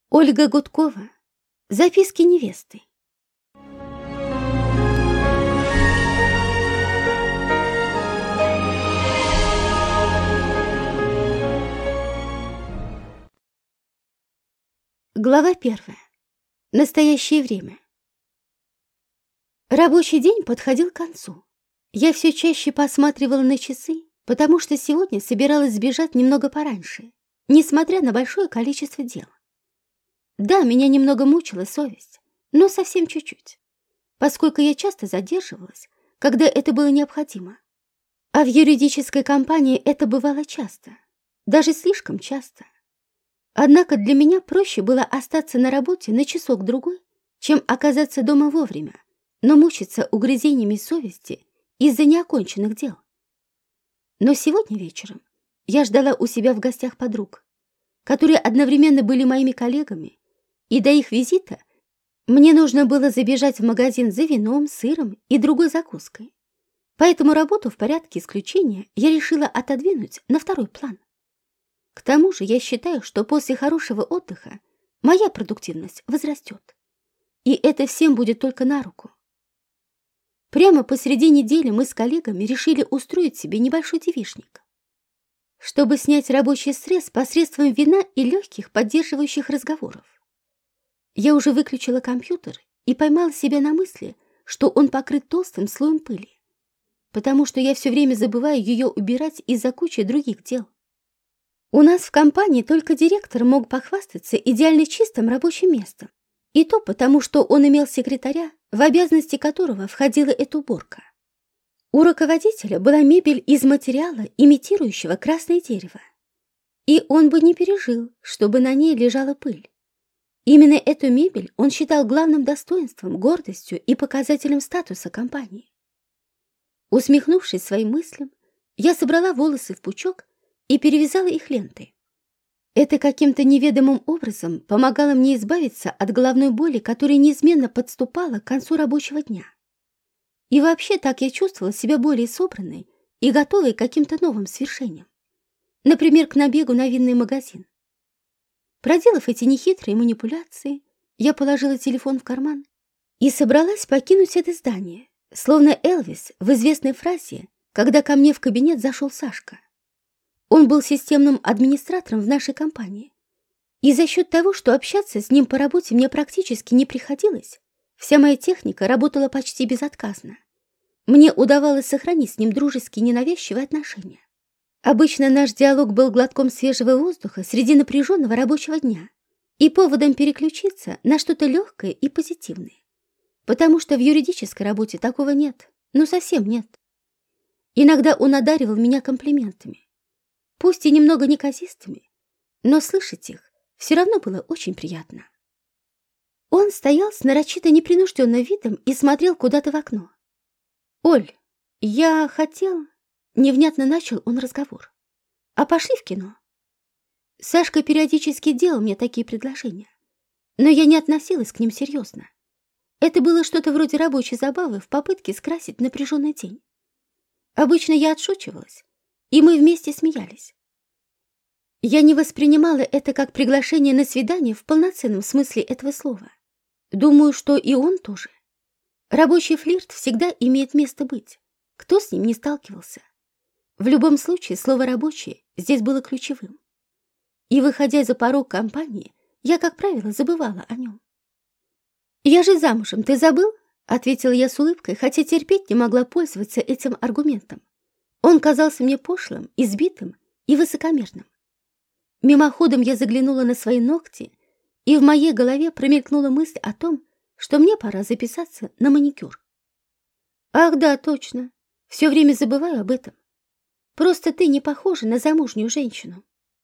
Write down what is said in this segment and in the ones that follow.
Ольга Гудкова. Записки невесты. Глава 1. Настоящее время. Рабочий день подходил к концу. Я все чаще посматривала на часы, потому что сегодня собиралась сбежать немного пораньше, несмотря на большое количество дел. Да, меня немного мучила совесть, но совсем чуть-чуть, поскольку я часто задерживалась, когда это было необходимо. А в юридической компании это бывало часто, даже слишком часто. Однако для меня проще было остаться на работе на часок-другой, чем оказаться дома вовремя, но мучиться угрызениями совести из-за неоконченных дел. Но сегодня вечером я ждала у себя в гостях подруг, которые одновременно были моими коллегами, и до их визита мне нужно было забежать в магазин за вином, сыром и другой закуской. Поэтому работу в порядке исключения я решила отодвинуть на второй план. К тому же я считаю, что после хорошего отдыха моя продуктивность возрастет. И это всем будет только на руку. Прямо посреди недели мы с коллегами решили устроить себе небольшой девичник, чтобы снять рабочий стресс посредством вина и легких поддерживающих разговоров. Я уже выключила компьютер и поймала себя на мысли, что он покрыт толстым слоем пыли, потому что я все время забываю ее убирать из-за кучи других дел. У нас в компании только директор мог похвастаться идеально чистым рабочим местом, и то потому, что он имел секретаря, в обязанности которого входила эта уборка. У руководителя была мебель из материала, имитирующего красное дерево, и он бы не пережил, чтобы на ней лежала пыль. Именно эту мебель он считал главным достоинством, гордостью и показателем статуса компании. Усмехнувшись своим мыслям, я собрала волосы в пучок и перевязала их лентой. Это каким-то неведомым образом помогало мне избавиться от головной боли, которая неизменно подступала к концу рабочего дня. И вообще так я чувствовала себя более собранной и готовой к каким-то новым свершениям. Например, к набегу на винный магазин. Проделав эти нехитрые манипуляции, я положила телефон в карман и собралась покинуть это здание, словно Элвис в известной фразе, когда ко мне в кабинет зашел Сашка. Он был системным администратором в нашей компании, и за счет того, что общаться с ним по работе мне практически не приходилось, вся моя техника работала почти безотказно. Мне удавалось сохранить с ним дружеские ненавязчивые отношения. Обычно наш диалог был глотком свежего воздуха среди напряженного рабочего дня и поводом переключиться на что-то легкое и позитивное. Потому что в юридической работе такого нет, ну совсем нет. Иногда он одаривал меня комплиментами, пусть и немного неказистыми, но слышать их все равно было очень приятно. Он стоял с нарочито непринужденным видом и смотрел куда-то в окно. «Оль, я хотел...» Невнятно начал он разговор. «А пошли в кино?» Сашка периодически делал мне такие предложения, но я не относилась к ним серьезно. Это было что-то вроде рабочей забавы в попытке скрасить напряженный день. Обычно я отшучивалась, и мы вместе смеялись. Я не воспринимала это как приглашение на свидание в полноценном смысле этого слова. Думаю, что и он тоже. Рабочий флирт всегда имеет место быть. Кто с ним не сталкивался? В любом случае, слово «рабочий» здесь было ключевым. И, выходя за порог компании, я, как правило, забывала о нем. «Я же замужем, ты забыл?» — ответила я с улыбкой, хотя терпеть не могла пользоваться этим аргументом. Он казался мне пошлым, избитым и высокомерным. Мимоходом я заглянула на свои ногти, и в моей голове промелькнула мысль о том, что мне пора записаться на маникюр. «Ах да, точно, все время забываю об этом. Просто ты не похожа на замужнюю женщину».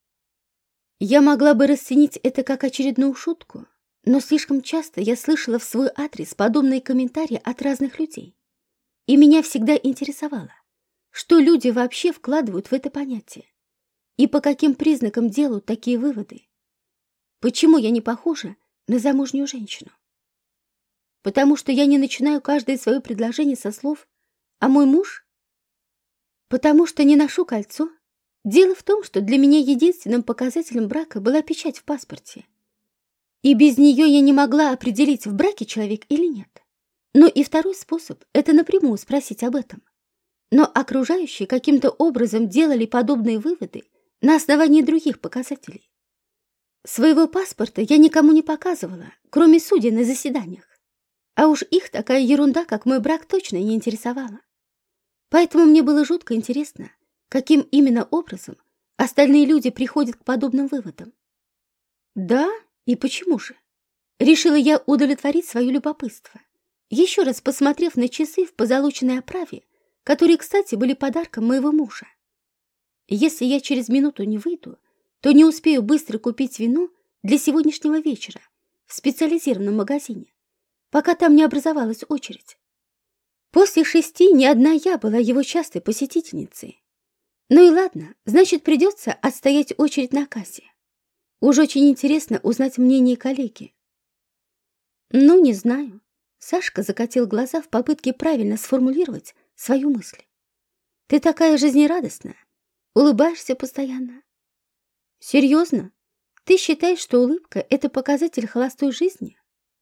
Я могла бы расценить это как очередную шутку, но слишком часто я слышала в свой адрес подобные комментарии от разных людей. И меня всегда интересовало, что люди вообще вкладывают в это понятие и по каким признакам делают такие выводы. Почему я не похожа на замужнюю женщину? Потому что я не начинаю каждое свое предложение со слов «а мой муж?» Потому что не ношу кольцо? Дело в том, что для меня единственным показателем брака была печать в паспорте. и без нее я не могла определить, в браке человек или нет. Но и второй способ — это напрямую спросить об этом. Но окружающие каким-то образом делали подобные выводы на основании других показателей. Своего паспорта я никому не показывала, кроме судей на заседаниях. А уж их такая ерунда, как мой брак, точно не интересовала. Поэтому мне было жутко интересно, каким именно образом остальные люди приходят к подобным выводам. Да, и почему же? Решила я удовлетворить свое любопытство, еще раз посмотрев на часы в позолоченной оправе, которые, кстати, были подарком моего мужа. Если я через минуту не выйду, то не успею быстро купить вино для сегодняшнего вечера в специализированном магазине, пока там не образовалась очередь. После 6 не одна я была его частой посетительницей. Ну и ладно, значит, придется отстоять очередь на кассе. Уж очень интересно узнать мнение коллеги. Ну, не знаю. Сашка закатил глаза в попытке правильно сформулировать свою мысль. Ты такая жизнерадостная, улыбаешься постоянно. Серьезно? Ты считаешь, что улыбка — это показатель холостой жизни?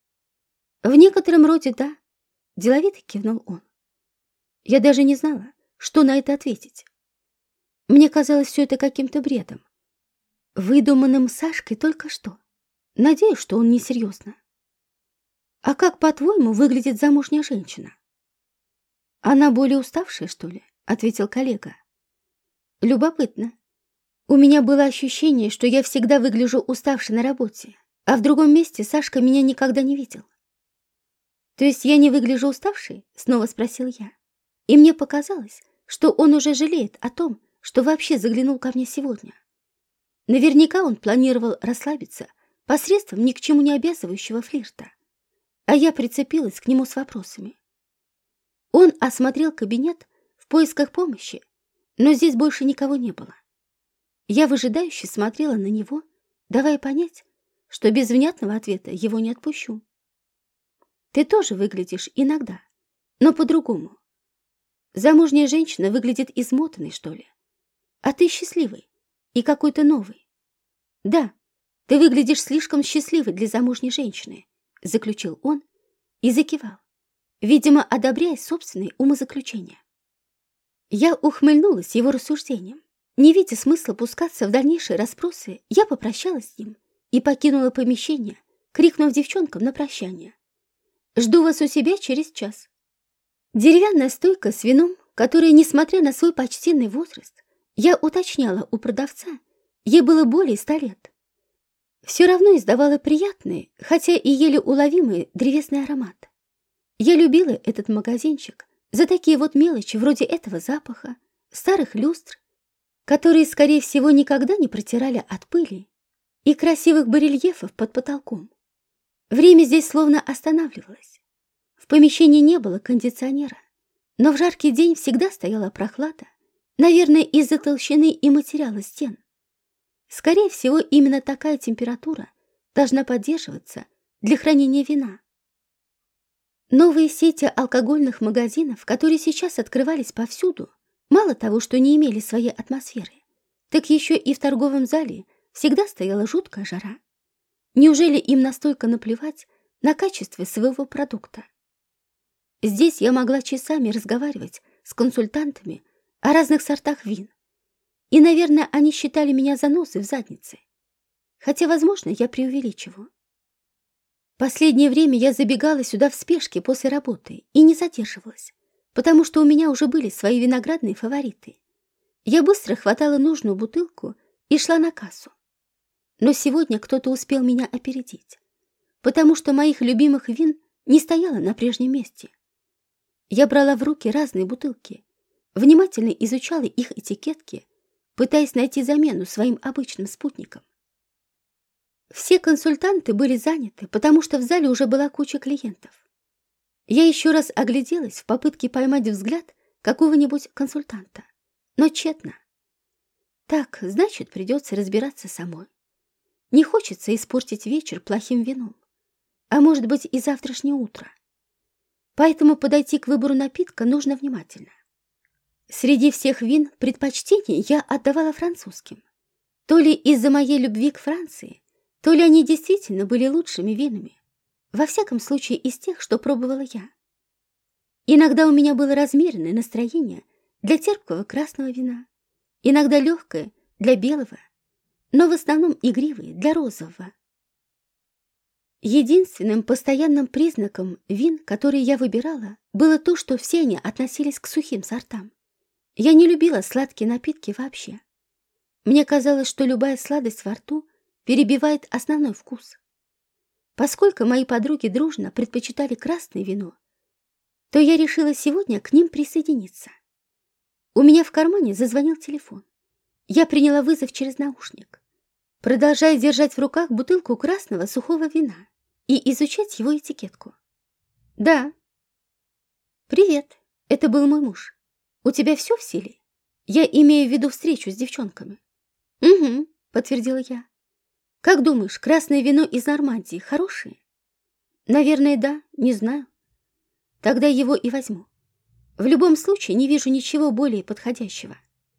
В некотором роде да, деловито кивнул он. Я даже не знала, что на это ответить. Мне казалось все это каким-то бредом, выдуманным Сашкой только что. Надеюсь, что он несерьезно. А как, по-твоему, выглядит замужняя женщина? Она более уставшая, что ли? Ответил коллега. Любопытно. У меня было ощущение, что я всегда выгляжу уставшей на работе, а в другом месте Сашка меня никогда не видел. То есть я не выгляжу уставшей? Снова спросил я. И мне показалось, что он уже жалеет о том, что вообще заглянул ко мне сегодня. Наверняка он планировал расслабиться посредством ни к чему не обязывающего флирта, а я прицепилась к нему с вопросами. Он осмотрел кабинет в поисках помощи, но здесь больше никого не было. Я выжидающе смотрела на него, давая понять, что без внятного ответа его не отпущу. Ты тоже выглядишь иногда, но по-другому. Замужняя женщина выглядит измотанной, что ли? А ты счастливый и какой-то новый. Да, ты выглядишь слишком счастливой для замужней женщины, заключил он и закивал, видимо, одобряя собственные умозаключения. Я ухмыльнулась его рассуждением. Не видя смысла пускаться в дальнейшие расспросы, я попрощалась с ним и покинула помещение, крикнув девчонкам на прощание: «Жду вас у себя через час». Деревянная стойка с вином, которая, несмотря на свой почтенный возраст, я уточняла у продавца, ей было более 100 лет, все равно издавала приятный, хотя и еле уловимый древесный аромат. Я любила этот магазинчик за такие вот мелочи вроде этого запаха, старых люстр, которые, скорее всего, никогда не протирали от пыли, и красивых барельефов под потолком. Время здесь словно останавливалось. В помещении не было кондиционера, но в жаркий день всегда стояла прохлада, наверное, из-за толщины и материала стен. Скорее всего, именно такая температура должна поддерживаться для хранения вина. Новые сети алкогольных магазинов, которые сейчас открывались повсюду, мало того, что не имели своей атмосферы, так еще и в торговом зале всегда стояла жуткая жара. Неужели им настолько наплевать на качество своего продукта? Здесь я могла часами разговаривать с консультантами о разных сортах вин, и, наверное, они считали меня занозой в заднице. Хотя, возможно, я преувеличиваю. Последнее время я забегала сюда в спешке после работы и не задерживалась, потому что у меня уже были свои виноградные фавориты. Я быстро хватала нужную бутылку и шла на кассу. Но сегодня кто-то успел меня опередить, потому что моих любимых вин не стояло на прежнем месте. Я брала в руки разные бутылки, внимательно изучала их этикетки, пытаясь найти замену своим обычным спутникам. Все консультанты были заняты, потому что в зале уже была куча клиентов. Я еще раз огляделась в попытке поймать взгляд какого-нибудь консультанта, но тщетно. Так, значит, придется разбираться самой. Не хочется испортить вечер плохим вином, а может быть и завтрашнее утро. Поэтому подойти к выбору напитка нужно внимательно. Среди всех вин предпочтение я отдавала французским. То ли из-за моей любви к Франции, то ли они действительно были лучшими винами, во всяком случае из тех, что пробовала я. Иногда у меня было размеренное настроение для терпкого красного вина, иногда легкое для белого, но в основном игривое для розового. Единственным постоянным признаком вин, которые я выбирала, было то, что все они относились к сухим сортам. Я не любила сладкие напитки вообще. Мне казалось, что любая сладость во рту перебивает основной вкус. Поскольку мои подруги дружно предпочитали красное вино, то я решила сегодня к ним присоединиться. У меня в кармане зазвонил телефон. Я приняла вызов через наушник, продолжая держать в руках бутылку красного сухого вина и изучать его этикетку. «Да». «Привет, это был мой муж. У тебя все в силе? Я имею в виду встречу с девчонками». «Угу», — подтвердила я. «Как думаешь, красное вино из Нормандии хорошее?» «Наверное, да, не знаю». «Тогда его и возьму. В любом случае не вижу ничего более подходящего.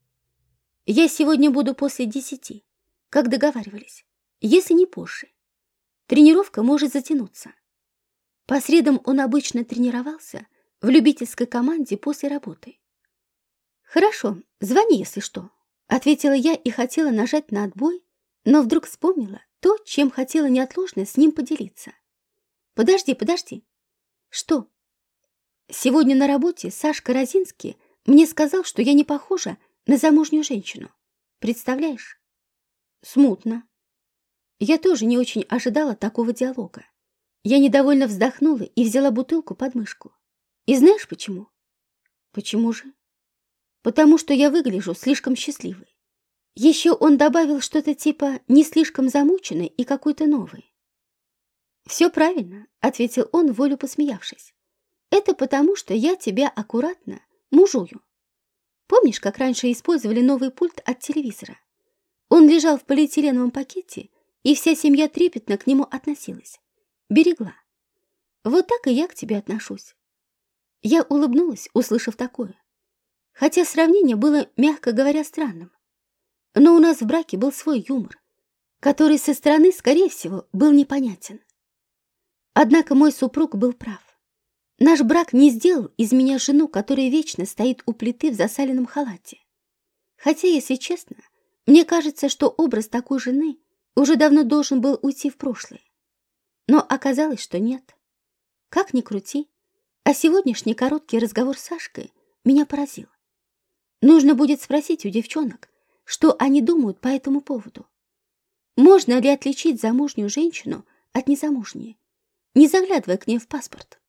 Я сегодня буду после 10, как договаривались, если не позже. Тренировка может затянуться. По средам он обычно тренировался в любительской команде после работы». «Хорошо, звони, если что», — ответила я и хотела нажать на отбой, но вдруг вспомнила то, чем хотела неотложно с ним поделиться. «Подожди». «Что?» «Сегодня на работе Сашка Розинский мне сказал, что я не похожа на замужнюю женщину. Представляешь?» «Смутно». Я тоже не очень ожидала такого диалога. Я недовольно вздохнула и взяла бутылку под мышку. И знаешь почему? «Почему же?» «Потому что я выгляжу слишком счастливой». Еще он добавил что-то типа «не слишком замученной и какой-то новой». «Все правильно», — ответил он, волю посмеявшись. «Это потому, что я тебя аккуратно мужую. Помнишь, как раньше использовали новый пульт от телевизора? Он лежал в полиэтиленовом пакете, и вся семья трепетно к нему относилась. Берегла. Вот так и я к тебе отношусь». Я улыбнулась, услышав такое. Хотя сравнение было, мягко говоря, странным. Но у нас в браке был свой юмор, который со стороны, скорее всего, был непонятен. Однако мой супруг был прав. Наш брак не сделал из меня жену, которая вечно стоит у плиты в засаленном халате. Хотя, если честно, мне кажется, что образ такой жены уже давно должен был уйти в прошлое. Но оказалось, что нет. Как ни крути, а сегодняшний короткий разговор с Сашкой меня поразил. Нужно будет спросить у девчонок, что они думают по этому поводу. Можно ли отличить замужнюю женщину от незамужней, не заглядывая к ней в паспорт?